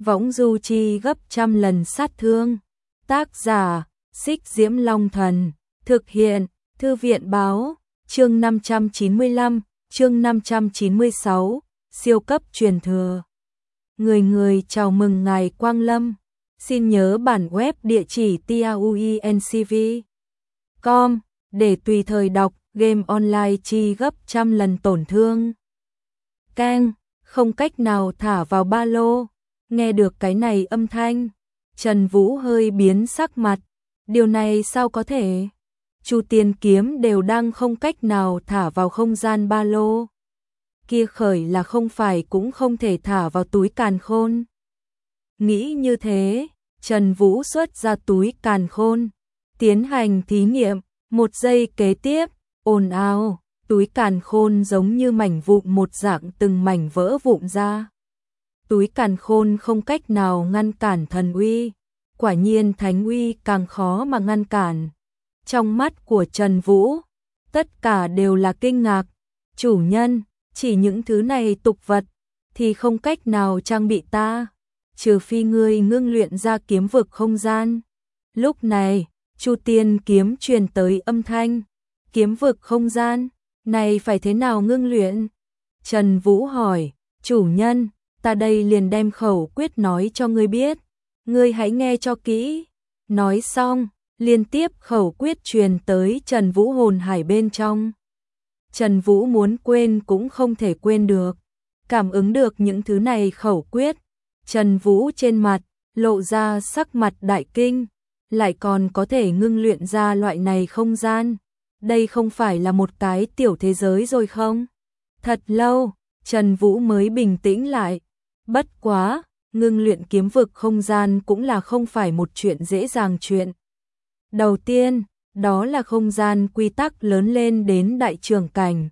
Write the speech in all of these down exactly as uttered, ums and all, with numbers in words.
võng du chi gấp trăm lần sát thương. Tác giả, Xích Diễm Long Thần. Thực hiện, Thư viện báo, chương năm trăm chín mươi lăm, chương năm trăm chín mươi sáu, siêu cấp truyền thừa. Người người chào mừng ngài Quang Lâm. Xin nhớ bản web địa chỉ tauencv chấm com để tùy thời đọc game online chi gấp trăm lần tổn thương. Keng, không cách nào thả vào ba lô. Nghe được cái này âm thanh, Trần Vũ hơi biến sắc mặt. Điều này sao có thể? Chu Tiên kiếm đều đang không cách nào thả vào không gian ba lô. Kia khởi là không phải cũng không thể thả vào túi càn khôn. Nghĩ như thế, Trần Vũ xuất ra túi càn khôn, tiến hành thí nghiệm. Một giây kế tiếp, ồn ào, túi càn khôn giống như mảnh vụn một dạng từng mảnh vỡ vụn ra. Túi càn khôn không cách nào ngăn cản thần uy, quả nhiên thánh uy càng khó mà ngăn cản. Trong mắt của Trần Vũ, tất cả đều là kinh ngạc. Chủ nhân, chỉ những thứ này tục vật thì không cách nào trang bị ta, trừ phi ngươi ngưng luyện ra kiếm vực không gian. Lúc này, Chu Tiên kiếm truyền tới âm thanh. Kiếm vực không gian, này phải thế nào ngưng luyện? Trần Vũ hỏi, chủ nhân, ta đây liền đem khẩu quyết nói cho ngươi biết. Ngươi hãy nghe cho kỹ. Nói xong, liên tiếp khẩu quyết truyền tới Trần Vũ hồn hải bên trong. Trần Vũ muốn quên cũng không thể quên được. Cảm ứng được những thứ này khẩu quyết, Trần Vũ trên mặt lộ ra sắc mặt đại kinh, lại còn có thể ngưng luyện ra loại này không gian. Đây không phải là một cái tiểu thế giới rồi không? Thật lâu, Trần Vũ mới bình tĩnh lại. Bất quá, ngưng luyện kiếm vực không gian cũng là không phải một chuyện dễ dàng chuyện. Đầu tiên, đó là không gian quy tắc lớn lên đến đại trưởng cảnh.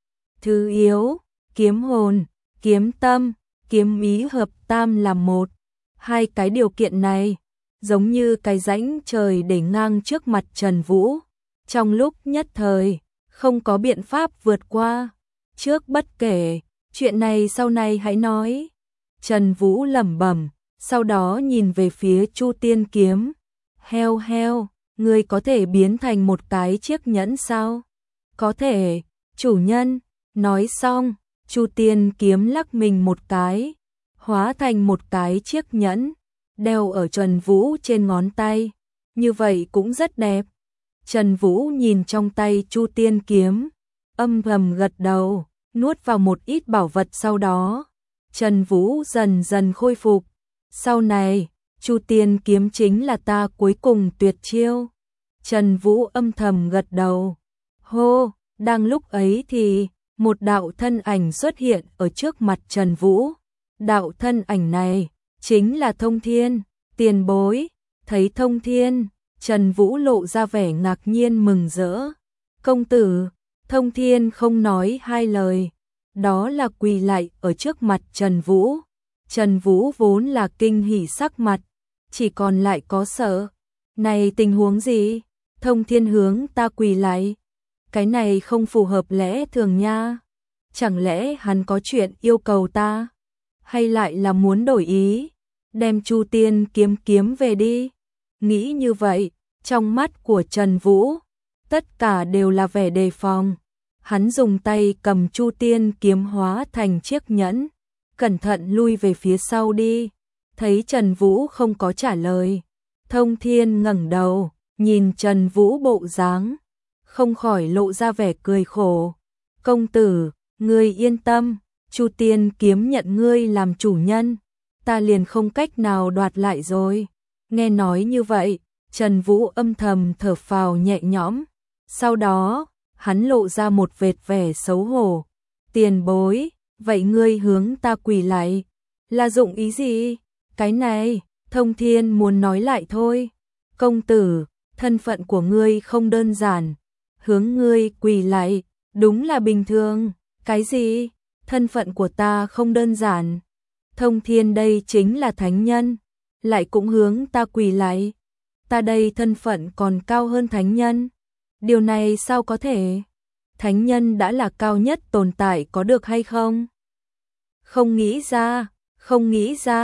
Thứ yếu, kiếm hồn, kiếm tâm, kiếm ý hợp tam làm một. Hai cái điều kiện này, giống như cái rãnh trời để ngang trước mặt Trần Vũ. Trong lúc nhất thời, không có biện pháp vượt qua. Trước bất kể, chuyện này sau này hãy nói. Trần Vũ lẩm bẩm, sau đó nhìn về phía Chu Tiên kiếm. Heo heo, ngươi có thể biến thành một cái chiếc nhẫn sao? Có thể, chủ nhân. Nói xong, Chu Tiên kiếm lắc mình một cái, hóa thành một cái chiếc nhẫn, đeo ở Trần Vũ trên ngón tay. Như vậy cũng rất đẹp. Trần Vũ nhìn trong tay Chu Tiên kiếm, âm thầm gật đầu, nuốt vào một ít bảo vật. Sau đó, Trần Vũ dần dần khôi phục. Sau này, Chu Tiên kiếm chính là ta cuối cùng tuyệt chiêu. Trần Vũ âm thầm gật đầu. Hô, đang lúc ấy thì một đạo thân ảnh xuất hiện ở trước mặt Trần Vũ. Đạo thân ảnh này chính là Thông Thiên, tiền bối. Thấy Thông Thiên, Trần Vũ lộ ra vẻ ngạc nhiên mừng rỡ. Công tử, Thông Thiên không nói hai lời, đó là quỳ lại ở trước mặt Trần Vũ. Trần Vũ vốn là kinh hỉ sắc mặt, chỉ còn lại có sợ. Này tình huống gì? Thông Thiên hướng ta quỳ lại. Cái này không phù hợp lẽ thường nha. Chẳng lẽ hắn có chuyện yêu cầu ta? Hay lại là muốn đổi ý? Đem Chu Tiên kiếm kiếm về đi. Nghĩ như vậy, trong mắt của Trần Vũ, tất cả đều là vẻ đề phòng. Hắn dùng tay cầm Chu Tiên kiếm hóa thành chiếc nhẫn, cẩn thận lui về phía sau đi. Thấy Trần Vũ không có trả lời, Thông Thiên ngẩng đầu, nhìn Trần Vũ bộ dáng, không khỏi lộ ra vẻ cười khổ. Công tử, ngươi yên tâm, Chu Tiên kiếm nhận ngươi làm chủ nhân, ta liền không cách nào đoạt lại rồi. Nghe nói như vậy, Trần Vũ âm thầm thở phào nhẹ nhõm. Sau đó, hắn lộ ra một vệt vẻ xấu hổ. Tiền bối, vậy ngươi hướng ta quỳ lại, là dụng ý gì? Cái này, Thông Thiên muốn nói lại thôi. Công tử, thân phận của ngươi không đơn giản, hướng ngươi quỳ lại, đúng là bình thường. Cái gì? Thân phận của ta không đơn giản. Thông Thiên đây chính là thánh nhân, lại cũng hướng ta quỳ lại. Ta đây thân phận còn cao hơn thánh nhân. Điều này sao có thể? Thánh nhân đã là cao nhất tồn tại có được hay không? Không nghĩ ra, không nghĩ ra.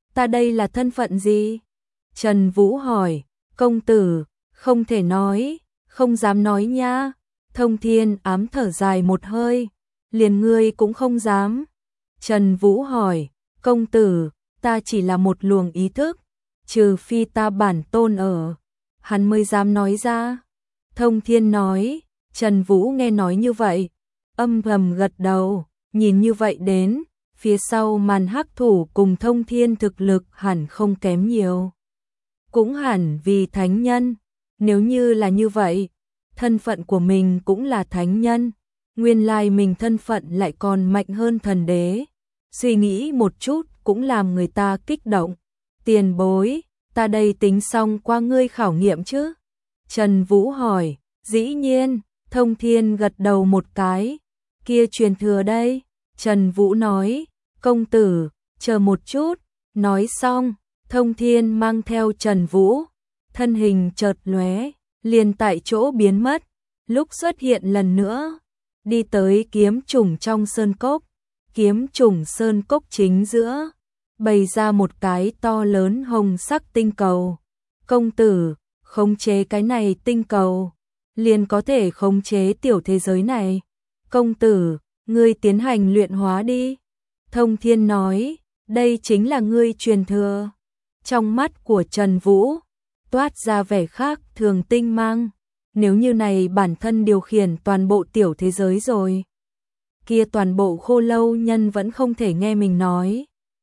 ta đây là thân phận gì? Trần Vũ hỏi, công tử, không thể nói, không dám nói nha. Thông Thiên ám thở dài một hơi, liền ngươi cũng không dám. Trần Vũ hỏi, công tử, ta chỉ là một luồng ý thức, trừ phi ta bản tôn ở, hắn mới dám nói ra. Thông Thiên nói, Trần Vũ nghe nói như vậy, âm thầm gật đầu, nhìn như vậy đến, phía sau màn hắc thủ cùng Thông Thiên thực lực hẳn không kém nhiều. Cũng hẳn vì thánh nhân, nếu như là như vậy, thân phận của mình cũng là thánh nhân, nguyên lai mình thân phận lại còn mạnh hơn thần đế. Suy nghĩ một chút cũng làm người ta kích động. Tiền bối, ta đây tính xong qua ngươi khảo nghiệm chứ? Trần Vũ hỏi, dĩ nhiên. Thông Thiên gật đầu một cái, kia truyền thừa đây. Trần Vũ nói, công tử, chờ một chút. Nói xong, Thông Thiên mang theo Trần Vũ, thân hình chợt lóe, liền tại chỗ biến mất, lúc xuất hiện lần nữa, đi tới kiếm trùng trong sơn cốc. Kiếm trùng sơn cốc chính giữa, bày ra một cái to lớn hồng sắc tinh cầu. Công tử, khống chế cái này tinh cầu, liền có thể khống chế tiểu thế giới này. Công tử, ngươi tiến hành luyện hóa đi. Thông Thiên nói, đây chính là ngươi truyền thừa. Trong mắt của Trần Vũ, toát ra vẻ khác thường tinh mang. Nếu như này bản thân điều khiển toàn bộ tiểu thế giới rồi, kia toàn bộ Khô Lâu nhân vẫn không thể nghe mình nói.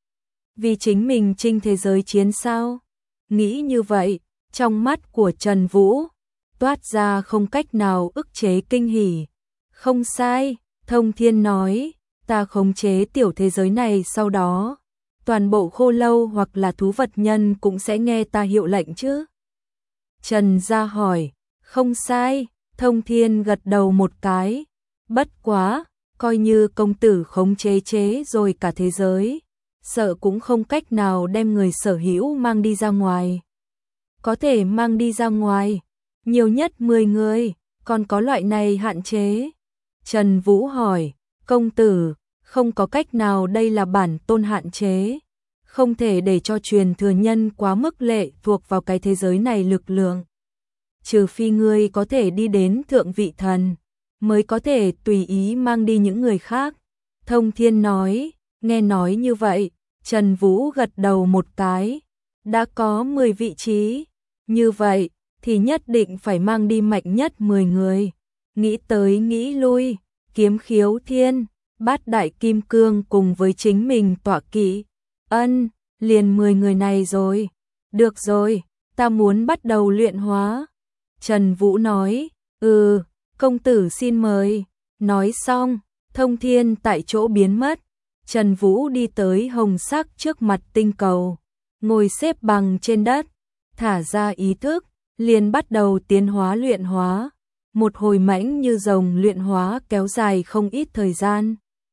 Vì chính mình chinh thế giới chiến sao? Nghĩ như vậy, trong mắt của Trần Vũ, toát ra không cách nào ức chế kinh hỉ. Không sai, Thông Thiên nói, ta khống chế tiểu thế giới này sau đó, toàn bộ Khô Lâu hoặc là thú vật nhân cũng sẽ nghe ta hiệu lệnh chứ? Trần Gia hỏi, không sai, Thông Thiên gật đầu một cái, bất quá, coi như công tử khống chế chế rồi cả thế giới, sợ cũng không cách nào đem người sở hữu mang đi ra ngoài. Có thể mang đi ra ngoài, nhiều nhất mười người, còn có loại này hạn chế. Trần Vũ hỏi, công tử, không có cách nào đây là bản tôn hạn chế, không thể để cho truyền thừa nhân quá mức lệ thuộc vào cái thế giới này lực lượng. Trừ phi ngươi có thể đi đến thượng vị thần, mới có thể tùy ý mang đi những người khác. Thông Thiên nói, nghe nói như vậy, Trần Vũ gật đầu một cái, đã có mười vị trí, như vậy thì nhất định phải mang đi mạnh nhất mười người. Nghĩ tới nghĩ lui, Kiếm Khiếu Thiên, Bát Đại Kim Cương cùng với chính mình tọa kỵ, ân, liền mười người này rồi. Được rồi, ta muốn bắt đầu luyện hóa. Trần Vũ nói, ừ, công tử xin mời. Nói xong, Thông Thiên tại chỗ biến mất. Trần Vũ đi tới hồng sắc trước mặt tinh cầu, ngồi xếp bằng trên đất, thả ra ý thức, liền bắt đầu tiến hóa luyện hóa. Một hồi mãnh như rồng luyện hóa kéo dài không ít thời gian.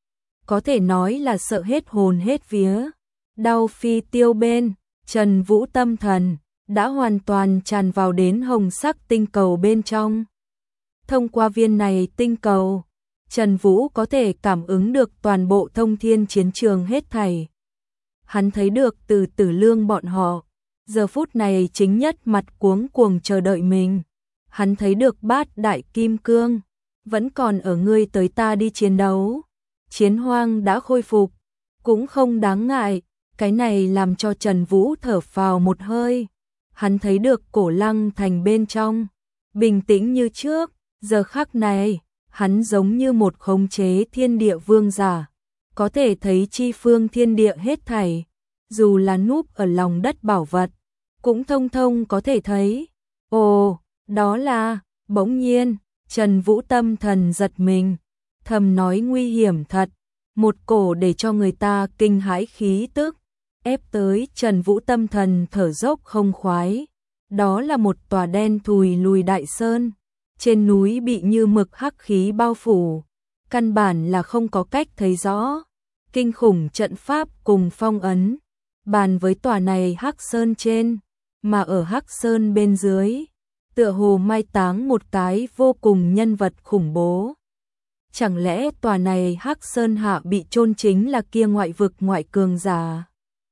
Có thể nói là sợ hết hồn hết vía. Đau phi tiêu bên, Trần Vũ tâm thần đã hoàn toàn tràn vào đến hồng sắc tinh cầu bên trong. Thông qua viên này tinh cầu, Trần Vũ có thể cảm ứng được toàn bộ Thông Thiên chiến trường hết thảy. Hắn thấy được từ Tử Lương bọn họ, giờ phút này chính nhất mặt cuống cuồng chờ đợi mình. Hắn thấy được Bát Đại Kim Cương, vẫn còn ở ngươi tới ta đi chiến đấu. Chiến hoang đã khôi phục, cũng không đáng ngại, cái này làm cho Trần Vũ thở phào một hơi. Hắn thấy được Cổ Lăng thành bên trong, bình tĩnh như trước, giờ khắc này, hắn giống như một khống chế thiên địa vương giả, có thể thấy chi phương thiên địa hết thảy, dù là núp ở lòng đất bảo vật, cũng thông thông có thể thấy. Ồ, đó là, bỗng nhiên, Trần Vũ tâm thần giật mình, thầm nói nguy hiểm thật, một cổ để cho người ta kinh hãi khí tức, ép tới Trần Vũ tâm thần thở dốc không khoái. Đó là một tòa đen thùi lùi đại sơn, trên núi bị như mực hắc khí bao phủ, căn bản là không có cách thấy rõ. Kinh khủng trận pháp cùng phong ấn, bàn với tòa này hắc sơn trên, mà ở hắc sơn bên dưới, tựa hồ mai táng một cái vô cùng nhân vật khủng bố. Chẳng lẽ tòa này hắc sơn hạ bị chôn chính là kia ngoại vực ngoại cường giả?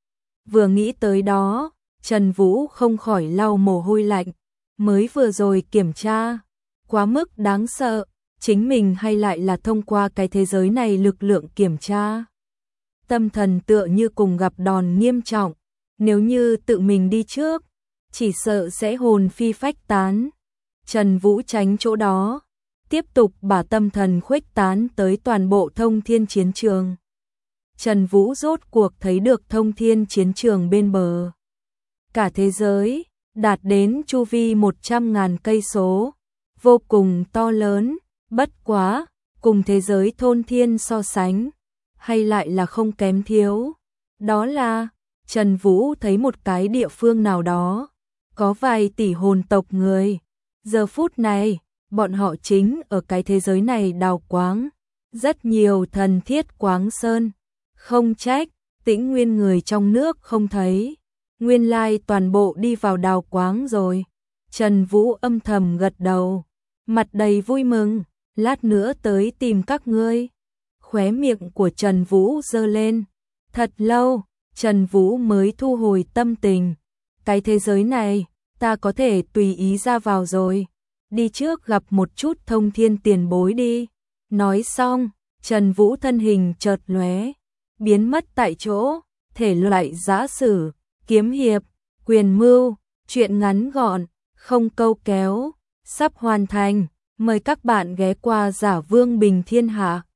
Vừa nghĩ tới đó, Trần Vũ không khỏi lau mồ hôi lạnh, mới vừa rồi kiểm tra, quá mức đáng sợ, chính mình hay lại là thông qua cái thế giới này lực lượng kiểm tra. Tâm thần tựa như cùng gặp đòn nghiêm trọng, nếu như tự mình đi trước, chỉ sợ sẽ hồn phi phách tán. Trần Vũ tránh chỗ đó, tiếp tục把tâm thần khuếch tán tới toàn bộ thông thiên chiến trường. Trần Vũ rốt cuộc thấy được thông thiên chiến trường bên bờ. Cả thế giới, đạt đến chu vi một trăm ngàn cây số, vô cùng to lớn, bất quá, cùng thế giới thôn thiên so sánh, hay lại là không kém thiếu. Đó là, Trần Vũ thấy một cái địa phương nào đó, có vài tỷ hồn tộc người. Giờ phút này, bọn họ chính ở cái thế giới này đào quáng, rất nhiều thần thiết quáng sơn. Không trách, Tĩnh Nguyên người trong nước không thấy, nguyên lai toàn bộ đi vào đào quáng rồi. Trần Vũ âm thầm gật đầu, mặt đầy vui mừng, lát nữa tới tìm các ngươi. Khóe miệng của Trần Vũ giơ lên, thật lâu, Trần Vũ mới thu hồi tâm tình. Cái thế giới này, ta có thể tùy ý ra vào rồi, đi trước gặp một chút thông thiên tiền bối đi. Nói xong, Trần Vũ thân hình chợt lóe, biến mất tại chỗ, thể loại giã sử, kiếm hiệp, quyền mưu, truyện ngắn gọn, không câu kéo, sắp hoàn thành, mời các bạn ghé qua Giả Vương Bình Thiên Hạ.